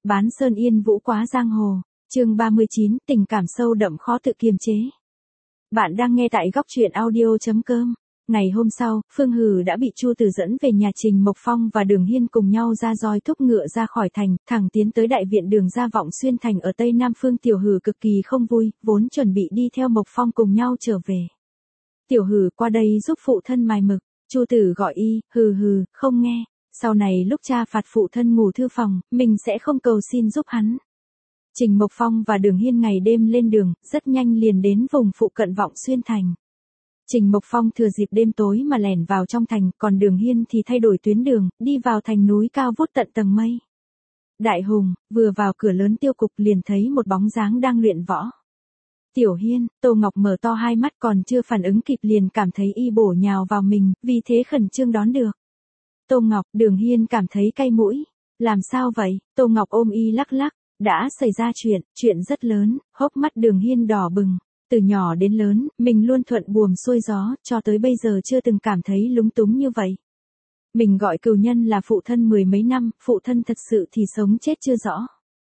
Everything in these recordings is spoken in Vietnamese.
Bán sơn yên vũ quá giang hồ. Chương 39, tình cảm sâu đậm khó tự kiềm chế. Bạn đang nghe tại góc truyện audio.com. Ngày hôm sau, Phương Hừ đã bị Chu Từ dẫn về nhà Trình Mộc Phong và Đường Hiên cùng nhau ra roi thúc ngựa ra khỏi thành, thẳng tiến tới đại viện Đường gia Vọng Xuyên thành ở tây nam phương. Tiểu Hừ cực kỳ không vui, vốn chuẩn bị đi theo Mộc Phong cùng nhau trở về. Tiểu Hừ, qua đây giúp phụ thân mài mực. Chu Tử gọi y, hừ, không nghe. Sau này lúc cha phạt phụ thân ngủ thư phòng, mình sẽ không cầu xin giúp hắn. Trình Mộc Phong và Đường Hiên ngày đêm lên đường, rất nhanh liền đến vùng phụ cận Vọng Xuyên thành. Trình Mộc Phong thừa dịp đêm tối mà lẻn vào trong thành, còn Đường Hiên thì thay đổi tuyến đường, đi vào thành núi cao vút tận tầng mây. Đại Hùng, vừa vào cửa lớn tiêu cục liền thấy một bóng dáng đang luyện võ. Tiểu Hiên, Tô Ngọc mở to hai mắt còn chưa phản ứng kịp liền cảm thấy y bổ nhào vào mình, vì thế khẩn trương đón được. Tô Ngọc, Đường Hiên cảm thấy cay mũi. Làm sao vậy? Tô Ngọc ôm y lắc lắc. Đã xảy ra chuyện rất lớn, hốc mắt Đường Hiên đỏ bừng. Từ nhỏ đến lớn, mình luôn thuận buồm xuôi gió, cho tới bây giờ chưa từng cảm thấy lúng túng như vậy. Mình gọi cừu nhân là phụ thân mười mấy năm, phụ thân thật sự thì sống chết chưa rõ.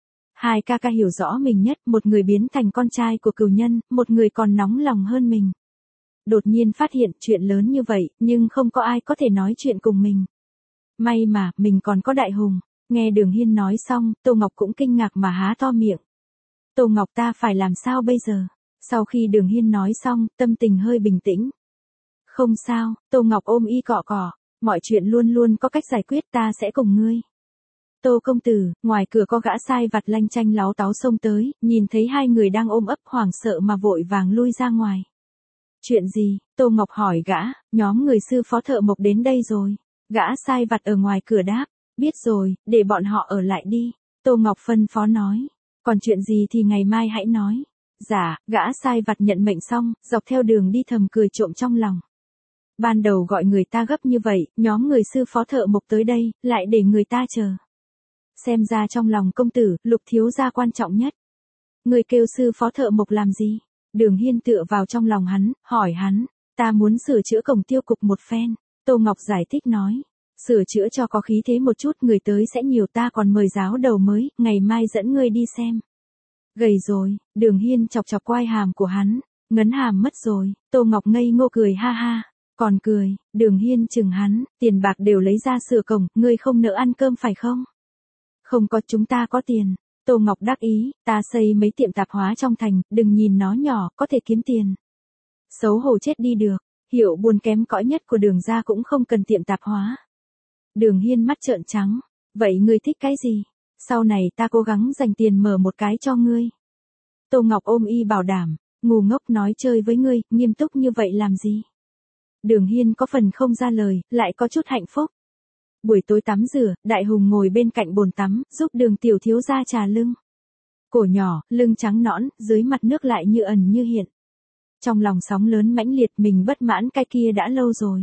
Hai ca ca hiểu rõ mình nhất, một người biến thành con trai của cừu nhân, một người còn nóng lòng hơn mình. Đột nhiên phát hiện chuyện lớn như vậy, nhưng không có ai có thể nói chuyện cùng mình. May mà, mình còn có Đại Hùng. Nghe Đường Hiên nói xong, Tô Ngọc cũng kinh ngạc mà há to miệng. Tô Ngọc, ta phải làm sao bây giờ? Sau khi Đường Hiên nói xong, tâm tình hơi bình tĩnh. Không sao, Tô Ngọc ôm y cọ cọ. Mọi chuyện luôn luôn có cách giải quyết, ta sẽ cùng ngươi. Tô công tử, ngoài cửa có gã sai vặt lanh chanh láo táo xông tới, nhìn thấy hai người đang ôm ấp hoảng sợ mà vội vàng lui ra ngoài. Chuyện gì? Tô Ngọc hỏi gã, nhóm người sư phó thợ mộc đến đây rồi. Gã sai vặt ở ngoài cửa đáp, biết rồi, để bọn họ ở lại đi. Tô Ngọc phân phó nói, còn chuyện gì thì ngày mai hãy nói. Dạ, gã sai vặt nhận mệnh xong, dọc theo đường đi thầm cười trộm trong lòng. Ban đầu gọi người ta gấp như vậy, nhóm người sư phó thợ mộc tới đây, lại để người ta chờ. Xem ra trong lòng công tử, Lục thiếu gia quan trọng nhất. Người kêu sư phó thợ mộc làm gì? Đường Hiên tựa vào trong lòng hắn, hỏi hắn, ta muốn sửa chữa cổng tiêu cục một phen. Tô Ngọc giải thích nói, sửa chữa cho có khí thế một chút, người tới sẽ nhiều, ta còn mời giáo đầu mới, ngày mai dẫn ngươi đi xem. Gầy rồi, Đường Hiên chọc chọc quai hàm của hắn, ngấn hàm mất rồi. Tô Ngọc ngây ngô cười ha ha, còn cười. Đường Hiên chừng hắn, tiền bạc đều lấy ra sửa cổng, ngươi không nỡ ăn cơm phải không? Không có, chúng ta có tiền. Tô Ngọc đắc ý, ta xây mấy tiệm tạp hóa trong thành, đừng nhìn nó nhỏ, có thể kiếm tiền. Xấu hổ chết đi được, hiệu buồn kém cõi nhất của Đường gia cũng không cần tiệm tạp hóa. Đường Hiên mắt trợn trắng, vậy ngươi thích cái gì? Sau này ta cố gắng dành tiền mở một cái cho ngươi. Tô Ngọc ôm y bảo đảm, ngu ngốc nói chơi với ngươi, nghiêm túc như vậy làm gì? Đường Hiên có phần không ra lời, lại có chút hạnh phúc. Buổi tối tắm rửa, Đại Hùng ngồi bên cạnh bồn tắm, giúp Đường tiểu thiếu gia trà lưng. Cổ nhỏ, lưng trắng nõn, dưới mặt nước lại như ẩn như hiện. Trong lòng sóng lớn mãnh liệt, mình bất mãn cái kia đã lâu rồi.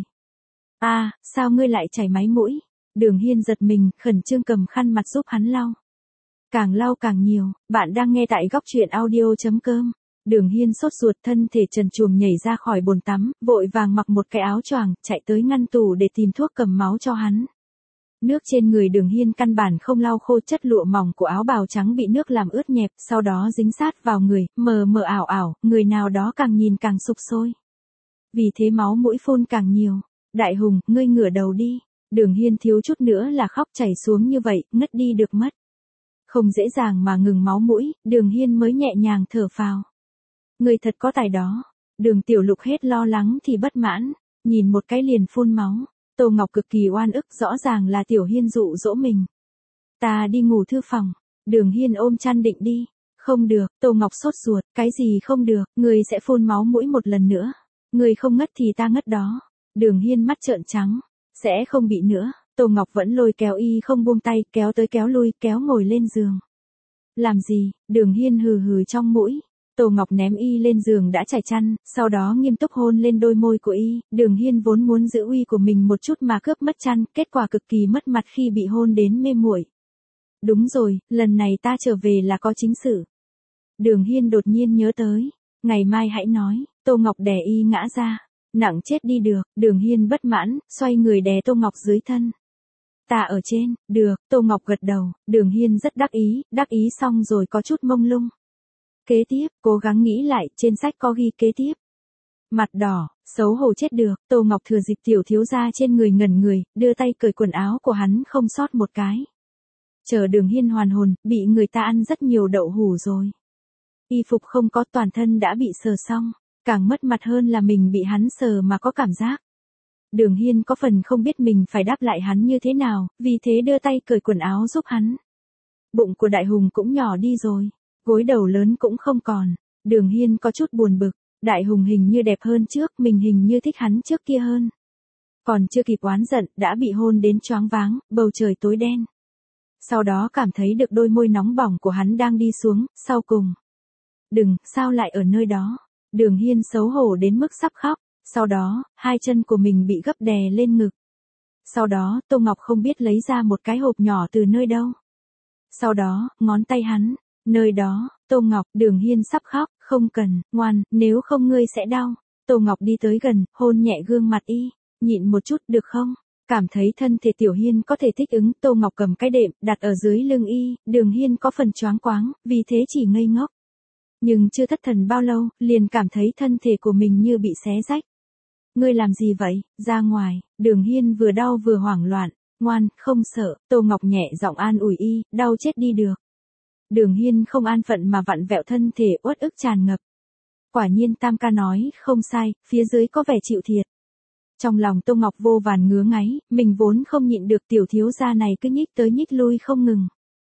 Sao ngươi lại chảy máy mũi? Đường Hiên giật mình, khẩn trương cầm khăn mặt giúp hắn lau. Càng lau càng nhiều. Bạn đang nghe tại góc truyện audio.com. Đường Hiên sốt ruột, thân thể trần truồng nhảy ra khỏi bồn tắm, vội vàng mặc một cái áo choàng, chạy tới ngăn tủ để tìm thuốc cầm máu cho hắn. Nước trên người Đường Hiên căn bản không lau khô, chất lụa mỏng của áo bào trắng bị nước làm ướt nhẹp, sau đó dính sát vào người, mờ mờ ảo ảo, người nào đó càng nhìn càng sục sôi. Vì thế máu mũi phun càng nhiều. Đại Hùng, ngươi ngửa đầu đi. Đường Hiên thiếu chút nữa là khóc chảy xuống như vậy, ngất đi được mất. Không dễ dàng mà ngừng máu mũi, Đường Hiên mới nhẹ nhàng thở phào. Ngươi thật có tài đó. Đường Tiểu Lục hết lo lắng thì bất mãn, nhìn một cái liền phun máu. Tô Ngọc cực kỳ oan ức, rõ ràng là Tiểu Hiên dụ dỗ mình. Ta đi ngủ thư phòng. Đường Hiên ôm chăn định đi. Không được, Tô Ngọc sốt ruột, cái gì không được, ngươi sẽ phun máu mũi một lần nữa. Ngươi không ngất thì ta ngất đó. Đường Hiên mắt trợn trắng, sẽ không bị nữa. Tô Ngọc vẫn lôi kéo y không buông tay, kéo tới kéo lui, kéo ngồi lên giường. Làm gì? Đường Hiên hừ trong mũi. Tô Ngọc ném y lên giường đã trải chăn, sau đó nghiêm túc hôn lên đôi môi của y. Đường Hiên vốn muốn giữ uy của mình một chút mà cướp mất chăn, kết quả cực kỳ mất mặt khi bị hôn đến mê muội. Đúng rồi, lần này ta trở về là có chính sự. Đường Hiên đột nhiên nhớ tới, ngày mai hãy nói. Tô Ngọc đè y ngã ra, nặng chết đi được. Đường Hiên bất mãn, xoay người đè Tô Ngọc dưới thân. ta ở trên, được, Tô Ngọc gật đầu, Đường Hiên rất đắc ý xong rồi có chút mông lung. Kế tiếp, cố gắng nghĩ lại, trên sách có ghi kế tiếp. Mặt đỏ, xấu hổ chết được, Tô Ngọc thừa dịp tiểu thiếu gia trên người ngẩn người, đưa tay cởi quần áo của hắn không sót một cái. Chờ Đường Hiên hoàn hồn, bị người ta ăn rất nhiều đậu hủ rồi. Y phục không có, toàn thân đã bị sờ xong, càng mất mặt hơn là mình bị hắn sờ mà có cảm giác. Đường Hiên có phần không biết mình phải đáp lại hắn như thế nào, vì thế đưa tay cởi quần áo giúp hắn. Bụng của Đại Hùng cũng nhỏ đi rồi, gối đầu lớn cũng không còn. Đường Hiên có chút buồn bực, Đại Hùng hình như đẹp hơn trước, mình hình như thích hắn trước kia hơn. Còn chưa kịp oán giận, đã bị hôn đến choáng váng, bầu trời tối đen. Sau đó cảm thấy được đôi môi nóng bỏng của hắn đang đi xuống, sau cùng. Đừng, sao lại ở nơi đó? Đường Hiên xấu hổ đến mức sắp khóc, sau đó, hai chân của mình bị gấp đè lên ngực. Sau đó, Tô Ngọc không biết lấy ra một cái hộp nhỏ từ nơi đâu. Sau đó, ngón tay hắn, nơi đó, Tô Ngọc, Đường Hiên sắp khóc, không cần, ngoan, nếu không ngươi sẽ đau. Tô Ngọc đi tới gần, hôn nhẹ gương mặt y, nhịn một chút được không? Cảm thấy thân thể Tiểu Hiên có thể thích ứng, Tô Ngọc cầm cái đệm, đặt ở dưới lưng y, Đường Hiên có phần choáng quáng, vì thế chỉ ngây ngốc. Nhưng chưa thất thần bao lâu, liền cảm thấy thân thể của mình như bị xé rách. Ngươi làm gì vậy, ra ngoài, Đường Hiên vừa đau vừa hoảng loạn, ngoan, không sợ, Tô Ngọc nhẹ giọng an ủi y, đau chết đi được. Đường Hiên không an phận mà vặn vẹo thân thể uất ức tràn ngập. Quả nhiên Tam ca nói, không sai, phía dưới có vẻ chịu thiệt. Trong lòng Tô Ngọc vô vàn ngứa ngáy, mình vốn không nhịn được tiểu thiếu gia này cứ nhích tới nhích lui không ngừng.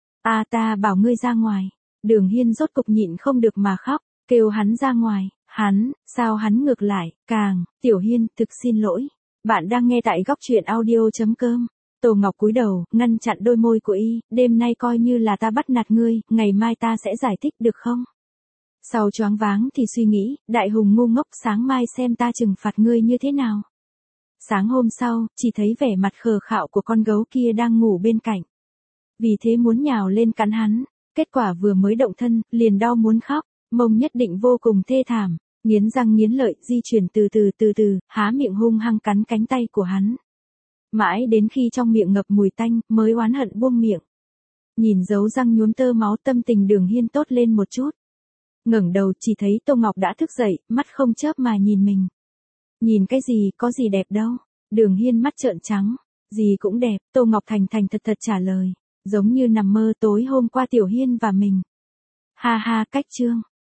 Ta bảo ngươi ra ngoài. Đường Hiên rốt cục nhịn không được mà khóc, kêu hắn ra ngoài, sao hắn ngược lại, Tiểu Hiên, thực xin lỗi. Bạn đang nghe tại góc truyện audio.com. Tô Ngọc cúi đầu, ngăn chặn đôi môi của y, đêm nay coi như là ta bắt nạt ngươi, ngày mai ta sẽ giải thích được không? Sau choáng váng thì suy nghĩ, Đại Hùng ngu ngốc, sáng mai xem ta trừng phạt ngươi như thế nào. Sáng hôm sau, chỉ thấy vẻ mặt khờ khạo của con gấu kia đang ngủ bên cạnh. Vì thế muốn nhào lên cắn hắn, kết quả vừa mới động thân, liền đau muốn khóc, mông nhất định vô cùng thê thảm, nghiến răng nghiến lợi, di chuyển từ từ, há miệng hung hăng cắn cánh tay của hắn. Mãi đến khi trong miệng ngập mùi tanh, mới oán hận buông miệng. Nhìn dấu răng nhuốm tơ máu, tâm tình Đường Hiên tốt lên một chút. Ngẩng đầu chỉ thấy Tô Ngọc đã thức dậy, mắt không chớp mà nhìn mình. Nhìn cái gì, có gì đẹp đâu. Đường Hiên mắt trợn trắng. Gì cũng đẹp, Tô Ngọc thành thật trả lời. Giống như nằm mơ tối hôm qua Tiểu Hiên và mình. Ha ha, cách chương.